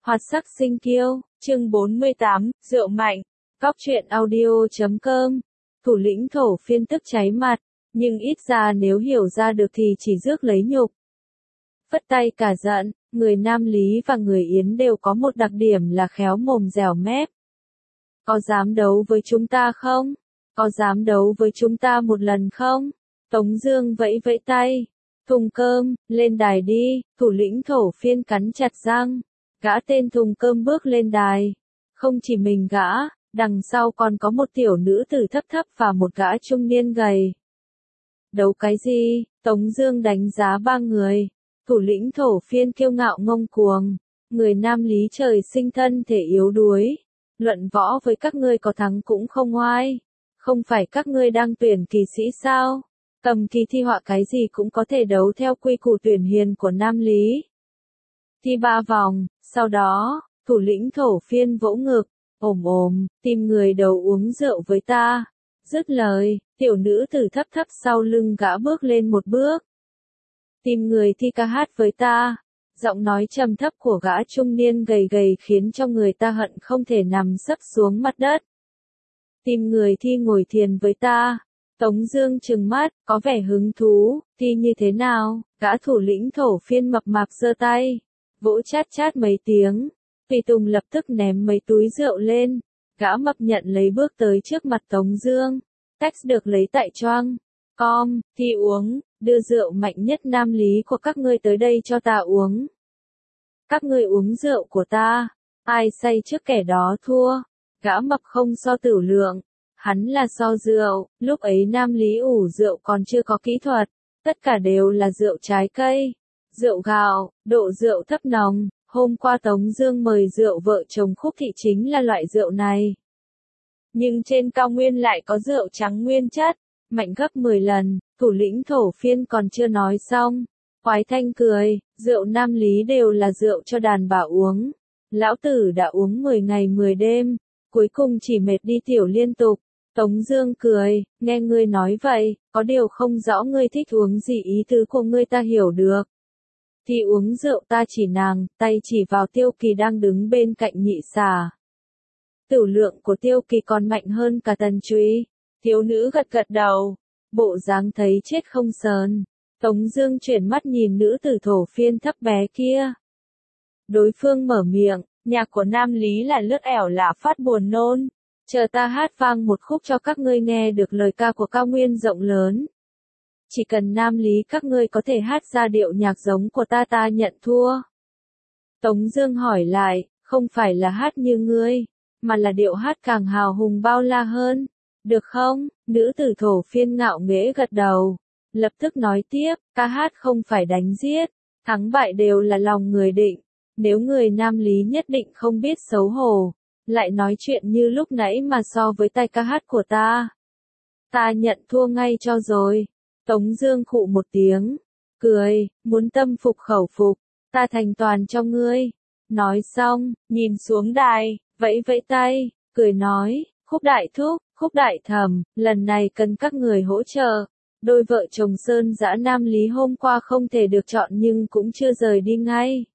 Hoạt sắc sinh kiêu, chương 48, rượu mạnh, Cóc truyện audio.com. Thủ lĩnh thổ phiên tức cháy mặt, nhưng ít ra nếu hiểu ra được thì chỉ rước lấy nhục. Phất tay cả giận, người Nam Lý và người Yến đều có một đặc điểm là khéo mồm dẻo mép. Có dám đấu với chúng ta không? Có dám đấu với chúng ta một lần không? Tống Dương vẫy vẫy tay. Thùng Cơm, lên đài đi, thủ lĩnh thổ phiên cắn chặt răng. Gã tên Thùng Cơm bước lên đài. Không chỉ mình gã, đằng sau còn có một tiểu nữ tử thấp thấp và một gã trung niên gầy. Đấu cái gì? Tống Dương đánh giá ba người. Thủ lĩnh thổ phiên kiêu ngạo ngông cuồng. Người Nam Lý trời sinh thân thể yếu đuối. Luận võ với các ngươi có thắng cũng không oai. Không phải các ngươi đang tuyển kỳ sĩ sao? Cầm kỳ thi họa cái gì cũng có thể đấu theo quy củ tuyển hiền của Nam Lý. Thi 3 vòng, sau đó, thủ lĩnh thổ phiên vỗ ngực, tìm người đầu uống rượu với ta. Dứt lời, tiểu nữ tử thấp thấp sau lưng gã bước lên một bước. Tìm người thi ca hát với ta. Giọng nói trầm thấp của gã trung niên gầy gầy khiến cho người ta hận không thể nằm sấp xuống mặt đất. Tìm người thi ngồi thiền với ta. Tống Dương trừng mắt, có vẻ hứng thú, thi như thế nào? Gã thủ lĩnh thổ phiên mập mạp giơ tay, vỗ chát chát mấy tiếng. Tùy Tùng lập tức ném mấy túi rượu lên. Gã mập nhận lấy bước tới trước mặt Tống Dương. Tách được lấy tại choang. Thi uống, đưa rượu mạnh nhất Nam Lý của các ngươi tới đây cho ta uống. Các ngươi uống rượu của ta, ai say trước kẻ đó thua. Gã mập không so tử lượng. Hắn là so rượu, lúc ấy Nam Lý ủ rượu còn chưa có kỹ thuật, tất cả đều là rượu trái cây, rượu gạo, độ rượu thấp nồng. Hôm qua Tống Dương mời rượu vợ chồng Khúc Thị chính là loại rượu này. Nhưng trên cao nguyên lại có rượu trắng nguyên chất, mạnh gấp 10 lần, thủ lĩnh thổ phiên còn chưa nói xong. Quái Thanh cười, rượu Nam Lý đều là rượu cho đàn bà uống. Lão tử đã uống 10 ngày 10 đêm, cuối cùng chỉ mệt đi tiểu liên tục. Tống Dương cười, nghe ngươi nói vậy, có điều không rõ ngươi thích uống gì, ý tứ của ngươi ta hiểu được. Thì uống rượu ta chỉ nàng, tay chỉ vào Tiêu Kỳ đang đứng bên cạnh Nhị Xà. Tử lượng của Tiêu Kỳ còn mạnh hơn cả Tần Trúy. Thiếu nữ gật gật đầu, bộ dáng thấy chết không sờn. Tống Dương chuyển mắt nhìn nữ tử thổ phiên thấp bé kia. Đối phương mở miệng, nhạc của Nam Lý là lướt ẻo lả phát buồn nôn. Chờ ta hát vang một khúc cho các ngươi nghe được lời ca của cao nguyên rộng lớn. Chỉ cần Nam Lý các ngươi có thể hát ra điệu nhạc giống của ta nhận thua. Tống Dương hỏi lại, không phải là hát như ngươi, mà là điệu hát càng hào hùng bao la hơn. Được không? Nữ tử thổ phiên ngạo nghễ gật đầu. Lập tức nói tiếp, ca hát không phải đánh giết, thắng bại đều là lòng người định. Nếu người Nam Lý nhất định không biết xấu hổ, lại nói chuyện như lúc nãy mà so với tay ca hát của ta nhận thua ngay cho rồi. Tống Dương khụ một tiếng, cười, muốn tâm phục khẩu phục, ta thành toàn cho ngươi. Nói xong, nhìn xuống đài, vẫy vẫy tay, cười nói, Khúc đại thúc, Khúc đại thẩm, lần này cần các người hỗ trợ. Đôi vợ chồng Sơn Dã Nam Lý hôm qua không thể được chọn nhưng cũng chưa rời đi ngay.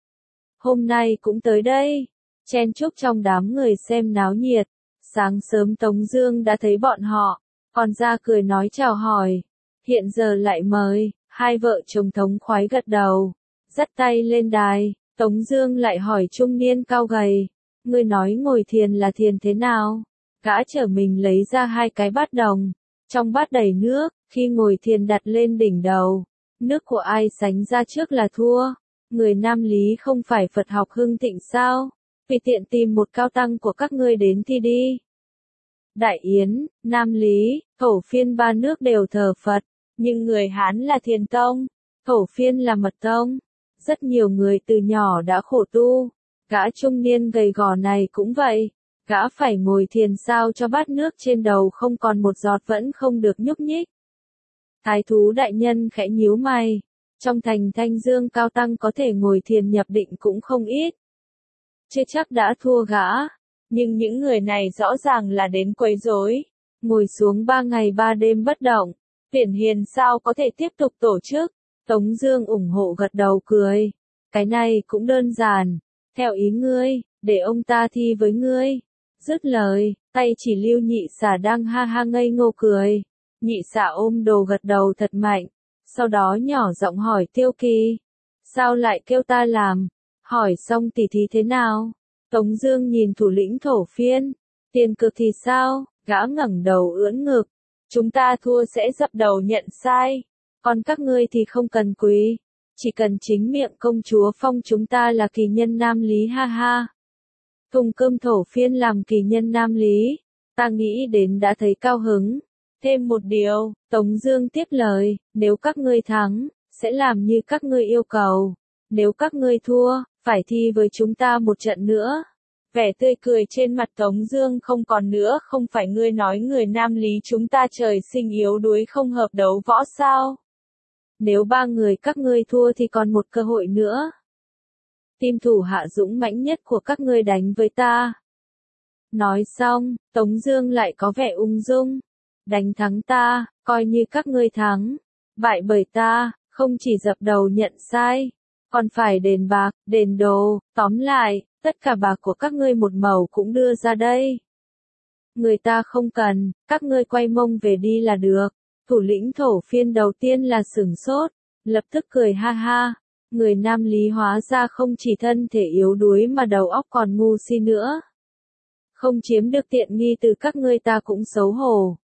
Hôm nay cũng tới đây. Chen chúc trong đám người xem náo nhiệt. Sáng sớm Tống Dương đã thấy bọn họ, còn ra cười nói chào hỏi. Hiện giờ lại mời, hai vợ chồng thống khoái gật đầu, dắt tay lên đài. Tống Dương lại hỏi trung niên cao gầy, ngươi nói ngồi thiền là thiền thế nào? Gã trở mình lấy ra hai cái bát đồng, trong bát đầy nước, khi ngồi thiền đặt lên đỉnh đầu, nước của ai sánh ra trước là thua. Người Nam Lý không phải Phật học hưng thịnh sao? Vì tiện tìm một cao tăng của các ngươi đến thi đi. Đại Yến, Nam Lý, thổ phiên ba nước đều thờ Phật, nhưng người Hán là Thiền tông, thổ phiên là Mật tông. Rất nhiều người từ nhỏ đã khổ tu. Gã trung niên gầy gò này cũng vậy. Gã phải ngồi thiền sao cho bát nước trên đầu không còn một giọt vẫn không được nhúc nhích. Thái thú đại nhân khẽ nhíu mày. Trong thành Thanh Dương cao tăng có thể ngồi thiền nhập định cũng không ít. Chưa chắc đã thua gã, nhưng những người này rõ ràng là đến quấy rối. Ngồi xuống 3 ngày 3 đêm bất động, tuyển hiền sao có thể tiếp tục tổ chức? Tống Dương ủng hộ gật đầu cười. Cái này cũng đơn giản, Theo ý ngươi, để ông ta thi với ngươi. Dứt lời, tay chỉ Lưu Nhị Xả đang ha ha ngây ngô cười. Nhị Xả ôm đồ gật đầu thật mạnh, sau đó nhỏ giọng hỏi Tiêu Kỳ. Sao lại kêu ta làm? Hỏi xong tỉ thí thế nào? Tống Dương nhìn thủ lĩnh thổ phiên. Tiền cược thì sao? Gã ngẩng đầu ưỡn ngực. Chúng ta thua sẽ dập đầu nhận sai. Còn các ngươi thì không cần quỳ. Chỉ cần chính miệng công chúa phong chúng ta là kỳ nhân nam lý ha ha. Thùng cơm thổ phiên làm kỳ nhân nam lý. Ta nghĩ đến đã thấy cao hứng. Thêm một điều, Tống Dương tiếp lời, nếu các ngươi thắng, sẽ làm như các ngươi yêu cầu. Nếu các ngươi thua, phải thi với chúng ta một trận nữa. Vẻ tươi cười trên mặt Tống Dương không còn nữa. Không phải ngươi nói người nam lý chúng ta trời sinh yếu đuối không hợp đấu võ sao? Nếu 3 người các ngươi thua thì còn một cơ hội nữa. Tim thủ hạ dũng mãnh nhất của các ngươi đánh với ta. Nói xong, Tống Dương lại có vẻ ung dung. Đánh thắng ta, coi như các ngươi thắng. Bại bởi ta, không chỉ dập đầu nhận sai, còn phải đền bạc, đền đồ. Tóm lại, tất cả bạc của các ngươi một mẩu cũng đưa ra đây. Người ta không cần, các ngươi quay mông về đi là được. Thủ lĩnh thổ phiên đầu tiên là sửng sốt, lập tức cười ha ha. Người nam lý hóa ra không chỉ thân thể yếu đuối mà đầu óc còn ngu si nữa. Không chiếm được tiện nghi từ các ngươi ta cũng xấu hổ.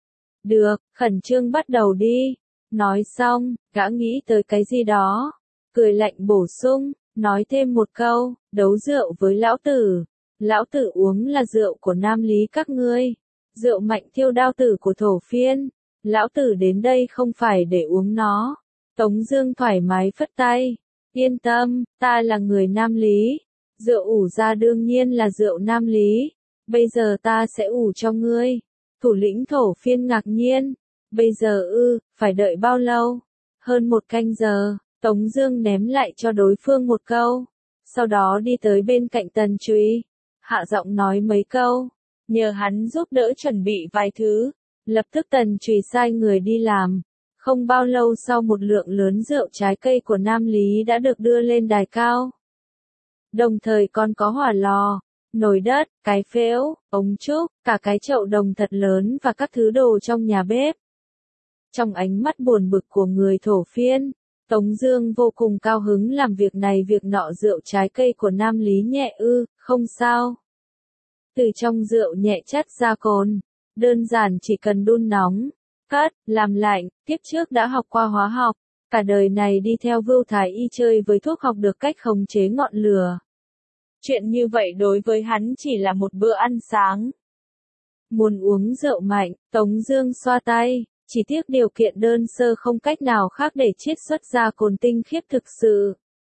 Được, khẩn trương bắt đầu đi. Nói xong, gã nghĩ tới cái gì đó. Cười lạnh bổ sung, nói thêm một câu, đấu rượu với lão tử. Lão tử uống là rượu của nam lý các ngươi. Rượu mạnh thiêu đao tử của thổ phiên. Lão tử đến đây không phải để uống nó. Tống Dương thoải mái phất tay. Yên tâm, ta là người nam lý. Rượu ủ ra đương nhiên là rượu nam lý. Bây giờ ta sẽ ủ cho ngươi. Thủ lĩnh thổ phiên ngạc nhiên. Bây giờ phải đợi bao lâu? Hơn 1 canh giờ. Tống Dương ném lại cho đối phương một câu. Sau đó đi tới bên cạnh Tần Trùy. Hạ giọng nói mấy câu. Nhờ hắn giúp đỡ chuẩn bị vài thứ. Lập tức Tần Trùy sai người đi làm. Không bao lâu sau một lượng lớn rượu trái cây của Nam Lý đã được đưa lên đài cao. Đồng thời còn có hỏa lò, nồi đất, cái phễu, ống trúc, cả cái chậu đồng thật lớn và các thứ đồ trong nhà bếp. Trong ánh mắt buồn bực của người thổ phiên, Tống Dương vô cùng cao hứng làm việc này việc nọ. Rượu trái cây của Nam Lý nhẹ không sao. Từ trong rượu nhẹ chất ra cồn, đơn giản chỉ cần đun nóng, cất, làm lạnh. Tiếp trước đã học qua hóa học, cả đời này đi theo Vưu Thái Y chơi với thuốc học được cách khống chế ngọn lửa. Chuyện như vậy đối với hắn chỉ là một bữa ăn sáng. Muốn uống rượu mạnh, Tống Dương xoa tay, chỉ tiếc điều kiện đơn sơ không cách nào khác để chiết xuất ra cồn tinh khiết thực sự.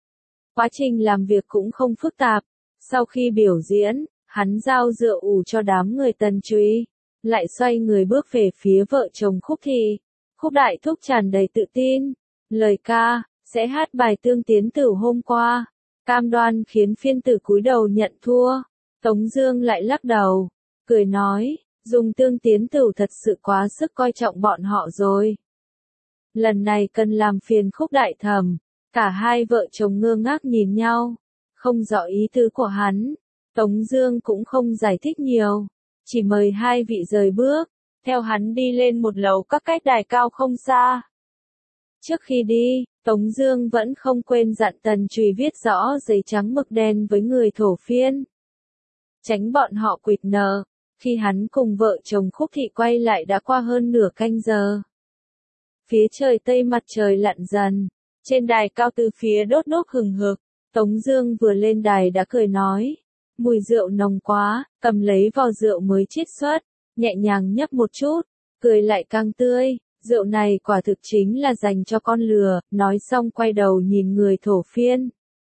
Quá trình làm việc cũng không phức tạp. Sau khi biểu diễn, hắn giao rượu ủ cho đám người Tần Trùy, lại xoay người bước về phía vợ chồng Khúc Thị. Khúc Đại Thúc tràn đầy tự tin, lời ca sẽ hát bài Tương Tiến Tử hôm qua, cam đoan khiến phiên tử cúi đầu nhận thua. Tống Dương lại lắc đầu, cười nói, dùng Tương Tiến Tử thật sự quá sức coi trọng bọn họ rồi. Lần này cần làm phiền Khúc Đại Thẩm. Cả hai vợ chồng ngơ ngác nhìn nhau, không rõ ý tứ của hắn. Tống Dương cũng không giải thích nhiều, chỉ mời hai vị rời bước, theo hắn đi lên một lầu các cách đài cao không xa. Trước khi đi, Tống Dương vẫn không quên dặn Tần Trùy viết rõ giấy trắng mực đen với người thổ phiên, tránh bọn họ quỵt nợ. Khi hắn cùng vợ chồng Khúc Thị quay lại đã qua hơn nửa canh giờ. Phía trời tây mặt trời lặn dần, trên đài cao từ phía đốt đốt hừng hực. Tống Dương vừa lên đài đã cười nói, mùi rượu nồng quá. Cầm lấy vò rượu mới chiết xuất, nhẹ nhàng nhấp một chút, cười lại càng tươi. Rượu này quả thực chính là dành cho con lừa. Nói xong quay đầu nhìn người thổ phiên.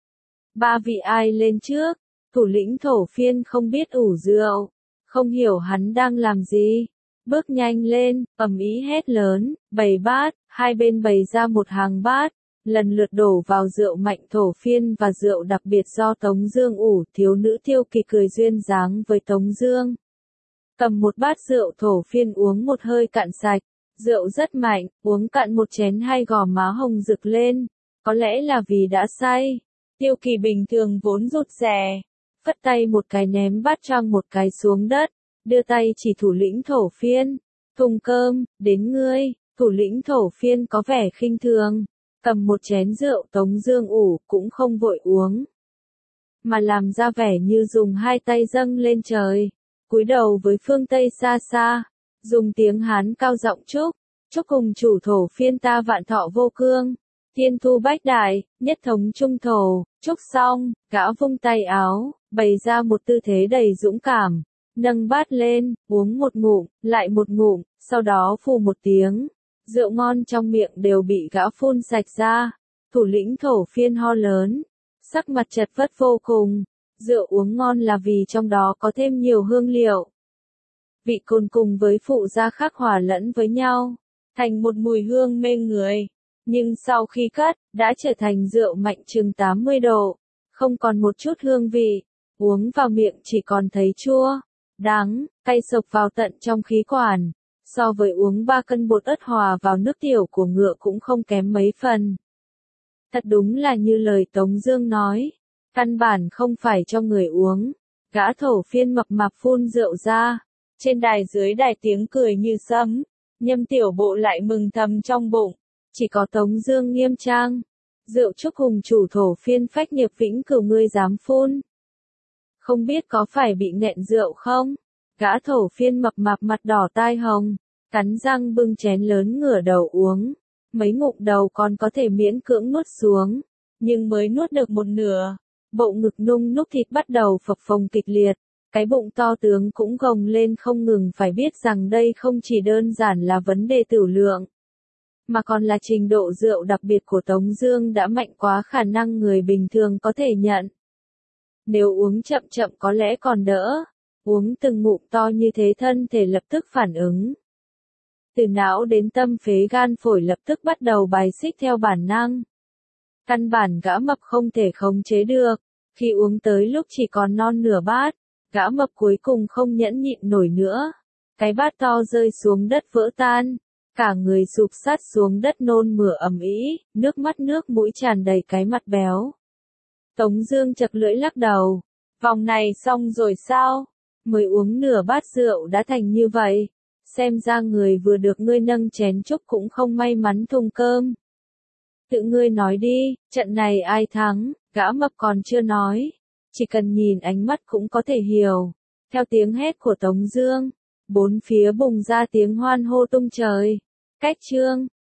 3 vị ai lên trước? Thủ lĩnh thổ phiên không biết ủ rượu, không hiểu hắn đang làm gì, bước nhanh lên, ầm ĩ hét lớn, bày bát. Hai bên bày ra một hàng bát, lần lượt đổ vào rượu mạnh thổ phiên và rượu đặc biệt do Tống Dương ủ. Thiếu nữ Tiêu Kỳ cười duyên dáng với Tống Dương, cầm một bát rượu thổ phiên uống một hơi cạn sạch. Rượu rất mạnh, uống cạn một chén hai gò má hồng rực lên. Có lẽ là vì đã say, Tiêu Kỳ bình thường vốn rụt rè, phất tay một cái ném bát choang một cái xuống đất, đưa tay chỉ thủ lĩnh Thổ Phiên. Thùng cơm, đến ngươi. Thủ lĩnh Thổ Phiên có vẻ khinh thường, cầm một chén rượu Tống Dương ủ cũng không vội uống, mà làm ra vẻ như dùng hai tay dâng lên trời, cúi đầu với phương Tây xa xa, dùng tiếng Hán cao giọng chúc cùng chủ Thổ Phiên ta vạn thọ vô cương, thiên thu bách đại, nhất thống trung thổ. Chúc xong, gã vung tay áo, bày ra một tư thế đầy dũng cảm, nâng bát lên, uống một ngụm, lại một ngụm, sau đó phù một tiếng, rượu ngon trong miệng đều bị gã phun sạch ra. Thủ lĩnh Thổ Phiên ho lớn, sắc mặt chật vật vô cùng. Rượu uống ngon là vì trong đó có thêm nhiều hương liệu, vị cồn cùng với phụ gia khác hòa lẫn với nhau, thành một mùi hương mê người. Nhưng sau khi cất, đã trở thành rượu mạnh chừng 80 độ, không còn một chút hương vị, uống vào miệng chỉ còn thấy chua, đắng, cay sộc vào tận trong khí quản. So với uống 3 cân bột ớt hòa vào nước tiểu của ngựa cũng không kém mấy phần. Thật đúng là như lời Tống Dương nói, căn bản không phải cho người uống. Gã Thổ Phiên mập mạp phun rượu ra, trên đài dưới đài tiếng cười như sấm, Nhâm Tiểu Bộ lại mừng thầm trong bụng. Chỉ có Tống Dương nghiêm trang, rượu chúc hùng chủ Thổ Phiên phách nghiệp vĩnh cửu ngươi dám phun, không biết có phải bị nghẹn rượu không? Gã Thổ Phiên mập mạp mặt đỏ tai hồng, cắn răng bưng chén lớn ngửa đầu uống, mấy ngụm đầu còn có thể miễn cưỡng nuốt xuống, nhưng mới nuốt được một nửa, bộ ngực nung núc thịt bắt đầu phập phồng kịch liệt, cái bụng to tướng cũng gồng lên không ngừng. Phải biết rằng đây không chỉ đơn giản là vấn đề tửu lượng, mà còn là trình độ rượu đặc biệt của Tống Dương đã mạnh quá khả năng người bình thường có thể nhận. Nếu uống chậm chậm có lẽ còn đỡ, uống từng ngụm to như thế thân thể lập tức phản ứng. Từ não đến tâm phế gan phổi lập tức bắt đầu bài xích theo bản năng. Căn bản gã mập không thể khống chế được, khi uống tới lúc chỉ còn non nửa bát, gã mập cuối cùng không nhẫn nhịn nổi nữa. Cái bát to rơi xuống đất vỡ tan, cả người sụp sát xuống đất nôn mửa ầm ĩ, nước mắt nước mũi tràn đầy cái mặt béo. Tống Dương chật lưỡi lắc đầu, vòng này xong rồi sao? Mới uống nửa bát rượu đã thành như vậy, xem ra người vừa được ngươi nâng chén chúc cũng không may mắn thùng cơm. Tự ngươi nói đi, trận này ai thắng? Gã mập còn chưa nói, chỉ cần nhìn ánh mắt cũng có thể hiểu. Theo tiếng hét của Tống Dương, bốn phía bùng ra tiếng hoan hô tung trời. Cách chương